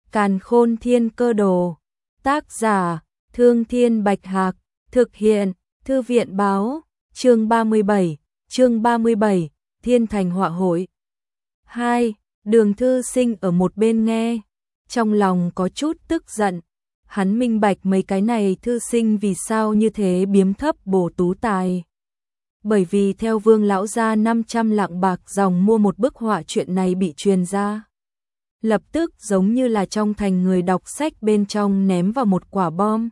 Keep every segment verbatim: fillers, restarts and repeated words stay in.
Càn Khôn Thiên Cơ Đồ. Tác giả: Thương Thiên Bạch Hạc. Thực hiện: Thư viện Báo. Chương ba mươi bảy. Chương ba mươi bảy. Thiên Thành Họa Hội. hai. Đường Thư Sinh ở một bên nghe, trong lòng có chút tức giận. Hắn minh bạch mấy cái này thư sinh vì sao như thế biếm thấp Bồ Tú Tài. Bởi vì theo Vương lão gia năm trăm lạng bạc dòng mua một bức họa chuyện này bị truyền ra. Lập tức giống như là trong thành người đọc sách bên trong ném vào một quả bom.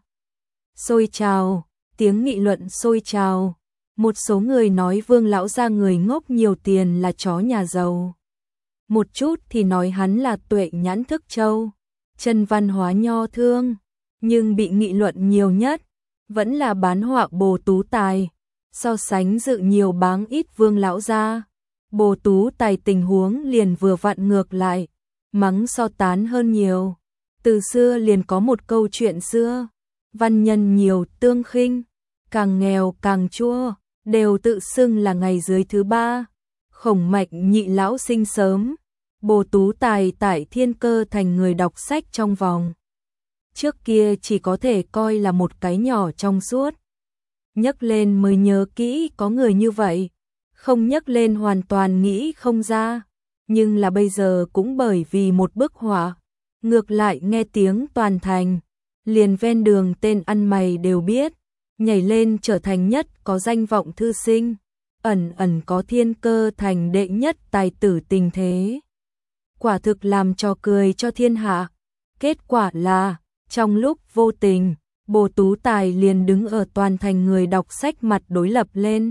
Sôi trào, tiếng nghị luận sôi trào. Một số người nói Vương lão gia người ngốc nhiều tiền là chó nhà giàu. Một chút thì nói hắn là tuệ nhãn thức châu, chân văn hóa nho thương. Nhưng bị nghị luận nhiều nhất vẫn là bán họa Bồ Tú Tài. So sánh dự nhiều báng ít Vương lão gia, Bồ Tú Tài tình huống liền vừa vặn ngược lại, mắng so tán hơn nhiều. Từ xưa liền có một câu chuyện xưa, văn nhân nhiều tương khinh, càng nghèo càng chua, đều tự xưng là ngày dưới thứ ba. Khổng Mạch nhị lão sinh sớm, Bồ Tú Tài tại Thiên Cơ thành người đọc sách trong vòng. Trước kia chỉ có thể coi là một cái nhỏ trong suốt. Nhắc lên mới nhớ kỹ có người như vậy, không nhắc lên hoàn toàn nghĩ không ra. Nhưng là bây giờ cũng bởi vì một bức họa, ngược lại nghe tiếng toàn thành, liền ven đường tên ăn mày đều biết, nhảy lên trở thành nhất có danh vọng thư sinh, ẩn ẩn có Thiên Cơ thành đệ nhất tài tử tình thế. Quả thực làm trò cười cho thiên hạ. Kết quả là, trong lúc vô tình, Bồ Tú Tài liền đứng ở toàn thành người đọc sách mặt đối lập lên.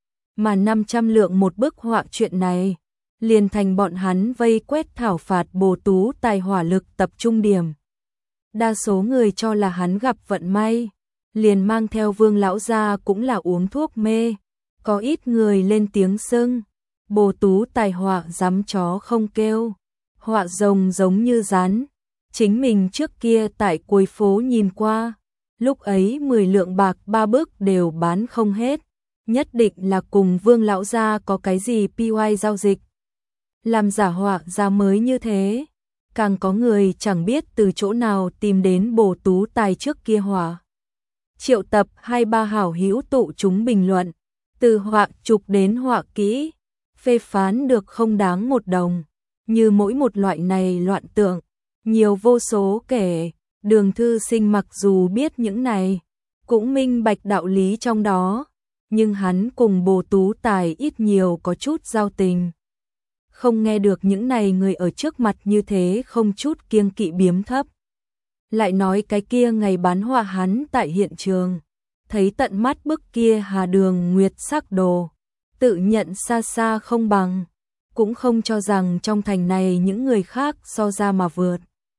Mà năm trăm lượng một bức họa chuyện này, liền thành bọn hắn vây quét thảo phạt Bồ Tú Tài hỏa lực tập trung điểm. Đa số người cho là hắn gặp vận may, liền mang theo Vương lão gia cũng là uống thuốc mê. Có ít người lên tiếng xưng, Bồ Tú Tài họa dám chó không kêu, họa rồng giống như rắn. Chính mình trước kia tại cuối phố nhìn qua, lúc ấy mười lượng bạc ba bức đều bán không hết, nhất định là cùng Vương lão gia có cái gì pê i giao dịch. Làm giả họa ra mới như thế, càng có người chẳng biết từ chỗ nào tìm đến Bồ Tú Tài trước kia họa. Triệu tập hai ba hảo hữu tụ chúng bình luận, từ họa chụp đến họa kỹ, phê phán được không đáng một đồng. Như mỗi một loại này loạn tượng, nhiều vô số kể. Đường Thư Sinh mặc dù biết những này, cũng minh bạch đạo lý trong đó, nhưng hắn cùng Bồ Tú Tài ít nhiều có chút giao tình. Không nghe được những này người ở trước mặt như thế không chút kiêng kỵ biếm thấp. Lại nói cái kia ngày bán họa hắn tại hiện trường, thấy tận mắt bức kia Hà Đường Nguyệt sắc đồ, tự nhận xa xa không bằng, cũng không cho rằng trong thành này những người khác so ra mà vượt.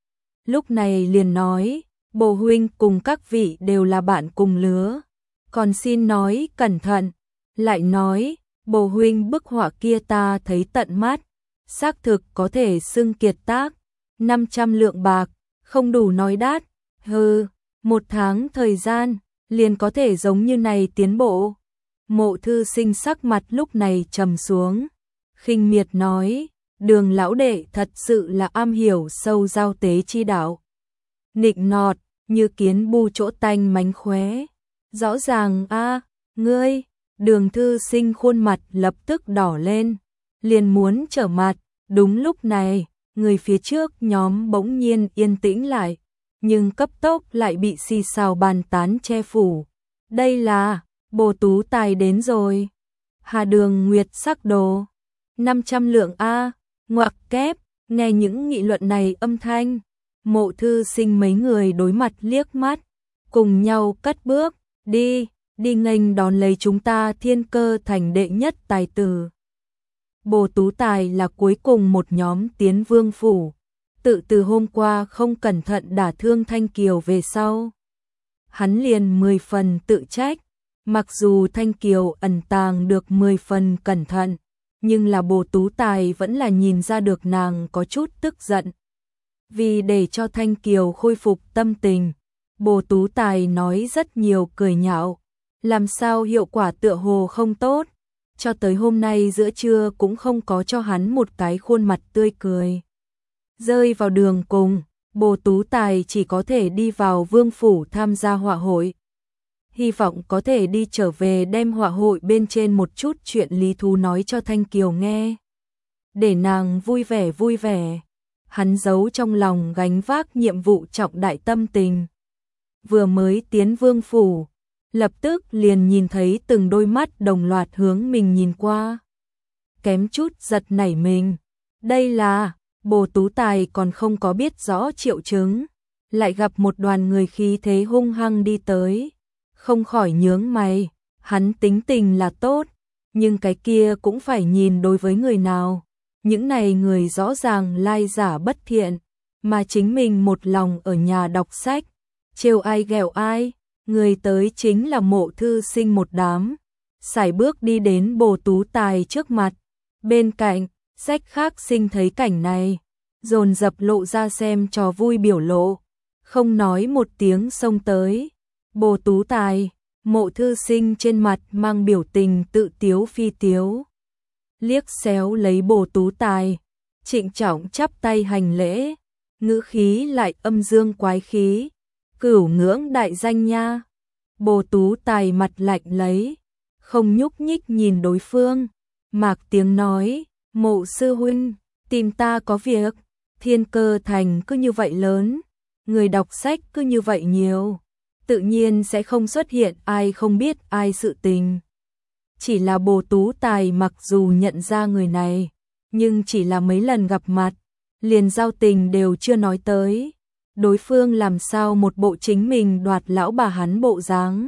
Lúc này liền nói, Bồ huynh cùng các vị đều là bạn cùng lứa, còn xin nói cẩn thận. Lại nói, Bồ huynh bức họa kia ta thấy tận mắt, xác thực có thể xưng kiệt tác, năm trăm lượng bạc, không đủ nói đắt. Hừ, một tháng thời gian, liền có thể giống như này tiến bộ. Mộ Thư Sinh sắc mặt lúc này trầm xuống, khinh miệt nói, Đường lão đệ thật sự là am hiểu sâu giao tế chi đạo. Nịnh nọt, như kiến bu chỗ tanh mánh khóe. Rõ ràng a, ngươi. Đường Thư Sinh khuôn mặt lập tức đỏ lên, liền muốn trở mặt. Đúng lúc này, người phía trước nhóm bỗng nhiên yên tĩnh lại, nhưng cấp tốc lại bị xì xào bàn tán che phủ. Đây là, Bồ Tú Tài đến rồi. Hà Đường Nguyệt sắc đồ, năm trăm lượng a. Ngoặc kép, nghe những nghị luận này âm thanh, Mộ Thư Sinh mấy người đối mặt liếc mắt, cùng nhau cất bước, đi, đi nghênh đón lấy chúng ta Thiên Cơ thành đệ nhất tài tử. Bồ Tú Tài là cuối cùng một nhóm tiến vương phủ, tự từ hôm qua không cẩn thận đả thương Thanh Kiều về sau. Hắn liền mười phần tự trách, mặc dù Thanh Kiều ẩn tàng được mười phần cẩn thận, nhưng là Bồ Tú Tài vẫn là nhìn ra được nàng có chút tức giận. Vì để cho Thanh Kiều khôi phục tâm tình, Bồ Tú Tài nói rất nhiều cười nhạo, làm sao hiệu quả tựa hồ không tốt, cho tới hôm nay giữa trưa cũng không có cho hắn một cái khuôn mặt tươi cười. Rơi vào đường cùng, Bồ Tú Tài chỉ có thể đi vào vương phủ tham gia họa hội. Hy vọng có thể đi trở về đem họa hội bên trên một chút chuyện lý thú nói cho Thanh Kiều nghe. Để nàng vui vẻ vui vẻ. Hắn giấu trong lòng gánh vác nhiệm vụ trọng đại tâm tình. Vừa mới tiến vương phủ, lập tức liền nhìn thấy từng đôi mắt đồng loạt hướng mình nhìn qua. Kém chút giật nảy mình. Đây là, Bồ Tú Tài còn không có biết rõ triệu chứng, lại gặp một đoàn người khí thế hung hăng đi tới. Không khỏi nhướng mày, hắn tính tình là tốt, nhưng cái kia cũng phải nhìn đối với người nào. Những này người rõ ràng lai giả bất thiện, mà chính mình một lòng ở nhà đọc sách, trêu ai ghẹo ai, người tới chính là Mộ Thư Sinh một đám. Sải bước đi đến Bồ Tú Tài trước mặt, bên cạnh, sách khác sinh thấy cảnh này, dồn dập lộ ra xem trò vui biểu lộ, không nói một tiếng xông tới. Bồ Tú Tài, Mộ Thư Sinh trên mặt mang biểu tình tự tiếu phi tiếu. Liếc xéo lấy Bồ Tú Tài, trịnh trọng chắp tay hành lễ, ngữ khí lại âm dương quái khí, cửu ngưỡng đại danh nha. Bồ Tú Tài mặt lạnh lấy, không nhúc nhích nhìn đối phương, mạc tiếng nói, Mộ sư huynh, tìm ta có việc. Thiên Cơ Thành cứ như vậy lớn, người đọc sách cứ như vậy nhiều, tự nhiên sẽ không xuất hiện ai không biết ai sự tình. Chỉ là Bồ Tú Tài mặc dù nhận ra người này, nhưng chỉ là mấy lần gặp mặt, liền giao tình đều chưa nói tới. Đối phương làm sao một bộ chính mình đoạt lão bà hắn bộ dáng.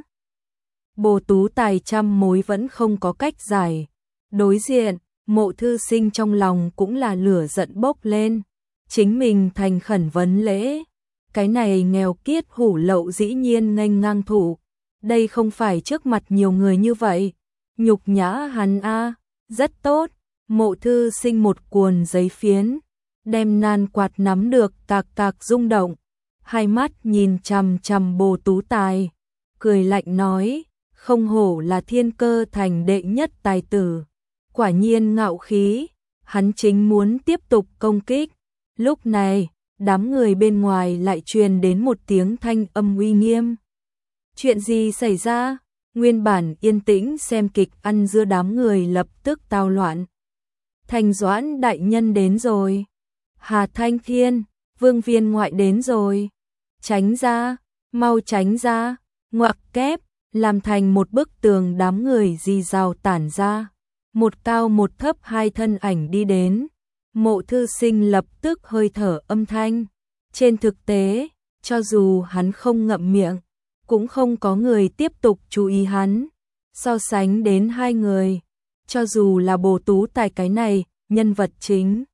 Bồ Tú Tài trăm mối vẫn không có cách giải. Đối diện, Mộ Thư Sinh trong lòng cũng là lửa giận bốc lên. Chính mình thành khẩn vấn lễ. Cái này nghèo kiết hủ lậu dĩ nhiên nghênh ngang thủ. Đây không phải trước mặt nhiều người như vậy. Nhục nhã hắn a, rất tốt. Mộ Thư Sinh một cuồn giấy phiến, đem nan quạt nắm được cạc cạc rung động. Hai mắt nhìn chằm chằm Bồ Tú Tài, cười lạnh nói, không hổ là Thiên Cơ Thành đệ nhất tài tử. Quả nhiên ngạo khí, hắn chính muốn tiếp tục công kích. Lúc này, đám người bên ngoài lại truyền đến một tiếng thanh âm uy nghiêm. Chuyện gì xảy ra? Nguyên bản yên tĩnh xem kịch ăn dưa đám người lập tức tao loạn. Thành Doãn đại nhân đến rồi. Hà Thanh Thiên, Vương Viên ngoại đến rồi. Tránh ra, mau tránh ra, ngoặc kép, làm thành một bức tường đám người rì rào tản ra. Một cao một thấp hai thân ảnh đi đến. Mộ Thư Sinh lập tức hơi thở âm thanh. Trên thực tế, cho dù hắn không ngậm miệng, cũng không có người tiếp tục chú ý hắn. So sánh đến hai người, cho dù là Bồ Tú Tài cái này, nhân vật chính,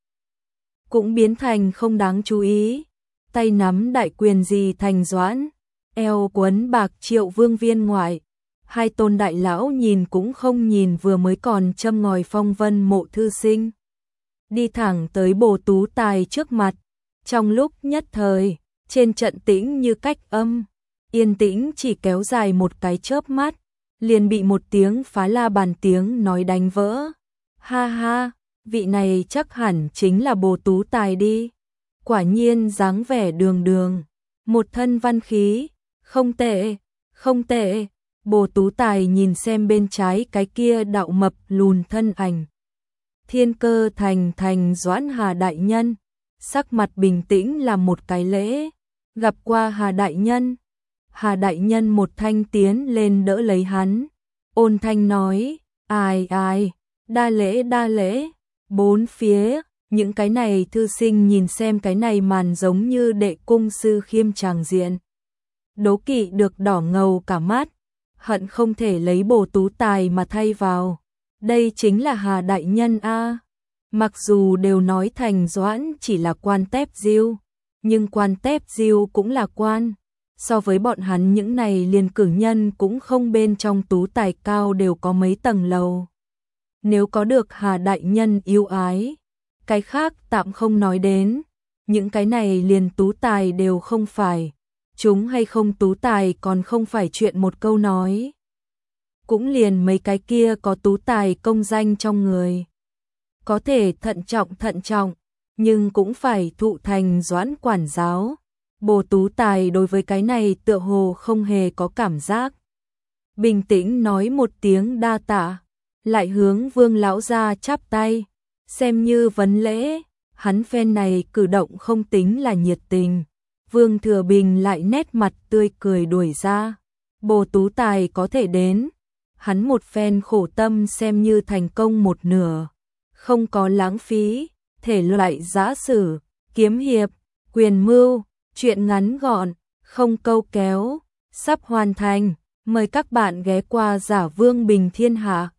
cũng biến thành không đáng chú ý. Tay nắm đại quyền gì Thành Doãn, eo quấn bạc Triệu Vương Viên ngoại. Hai tôn đại lão nhìn cũng không nhìn vừa mới còn châm ngòi phong vân Mộ Thư Sinh. Đi thẳng tới Bồ Tú Tài trước mặt. Trong lúc nhất thời, trên trận tĩnh như cách âm, yên tĩnh chỉ kéo dài một cái chớp mắt, liền bị một tiếng phá la bàn tiếng nói đánh vỡ. Ha ha, vị này chắc hẳn chính là Bồ Tú Tài đi. Quả nhiên dáng vẻ đường đường, một thân văn khí, không tệ, không tệ. Bồ Tú Tài nhìn xem bên trái cái kia đạo mập lùn thân ảnh. Thiên Cơ Thành Thành Doãn Hà đại nhân, sắc mặt bình tĩnh làm một cái lễ, gặp qua Hà đại nhân. Hà đại nhân một thanh tiến lên đỡ lấy hắn, ôn thanh nói, ai ai, đa lễ đa lễ. Bốn phía, những cái này thư sinh nhìn xem cái này màn giống như đệ cung sư khiêm tràng diện. Đố kỵ được đỏ ngầu cả mắt, hận không thể lấy Bồ Tú Tài mà thay vào. Đây chính là Hà đại nhân a. Mặc dù đều nói Thành Doãn chỉ là quan tép diêu, nhưng quan tép diêu cũng là quan. So với bọn hắn những này liền cử nhân cũng không bên trong tú tài cao đều có mấy tầng lầu. Nếu có được Hà đại nhân yêu ái, cái khác tạm không nói đến, những cái này liền tú tài đều không phải. Chúng hay không tú tài còn không phải chuyện một câu nói. Cũng liền mấy cái kia có tú tài công danh trong người. Có thể thận trọng thận trọng, nhưng cũng phải thụ Thành Doãn quản giáo. Bồ Tú Tài đối với cái này tựa hồ không hề có cảm giác. Bình tĩnh nói một tiếng đa tạ, lại hướng Vương lão gia chắp tay, xem như vấn lễ, hắn phen này cử động không tính là nhiệt tình. Vương Thừa Bình lại nét mặt tươi cười đuổi ra, Bồ Tú Tài có thể đến, hắn một phen khổ tâm xem như thành công một nửa, không có lãng phí, thể loại giã sử, kiếm hiệp, quyền mưu, chuyện ngắn gọn, không câu kéo, sắp hoàn thành, mời các bạn ghé qua Giả Vương Bình Thiên Hạ.